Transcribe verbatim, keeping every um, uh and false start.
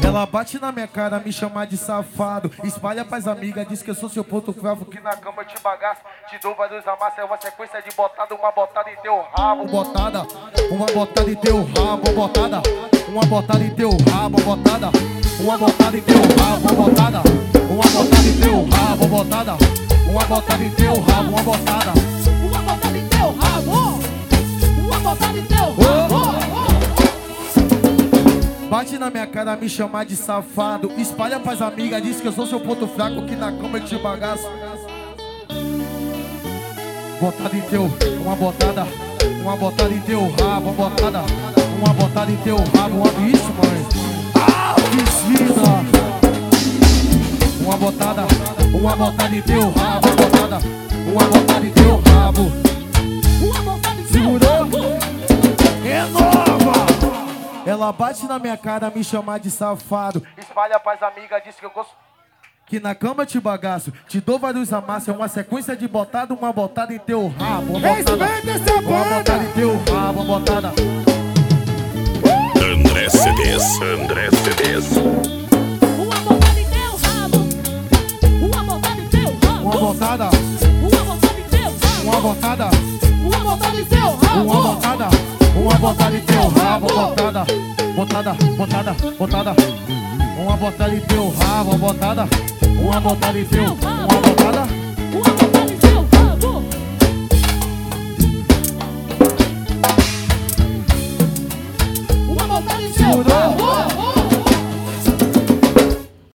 Ela bate na minha cara, me chama de safado. Espalha pras amigas, diz que eu sou seu ponto fraco. Que na cama eu te bagaço, te dou vários amassos. É uma sequência de botada, uma botada em teu rabo. Botada, uma botada em teu rabo, botada. Uma botada em teu rabo, botada. Uma botada em teu rabo, botada. Uma botada em teu rabo, botada. Uma botada em teu rabo, uma botada. Uma botada em teu rabo. Uma botada em teu rabo. Bate na minha cara, me chamar de safado. Espalha pras amigas, diz que eu sou seu ponto fraco. Que na cama eu te bagaço. Botada em teu, uma botada. Uma botada em teu rabo, uma botada. Uma botada em teu rabo, uma bicho, mãe. Ah, piscina. Uma botada, uma botada em teu rabo, uma botada. Uma botada em teu rabo. Uma botada em teu rabo. É nova. Ela bate na minha cara, me chama de safado. Espalha pras amigas, diz que eu gosto. Que na cama eu te bagaço, te dou vários amassos. É uma sequência de botada, uma botada em teu rabo. Uma botada, uma botada em teu rabo, uma botada. André C Ds, André C Ds. Uma botada em teu rabo. Uma botada em teu rabo. Uma botada, Uma botada em teu rabo. uma botada, Uma botada em teu rabo. uma botada, uma botada em teu rabo, botada, botada, botada, botada. Uma botada em teu rabo, uma botada, uma botada em teu, uma botada.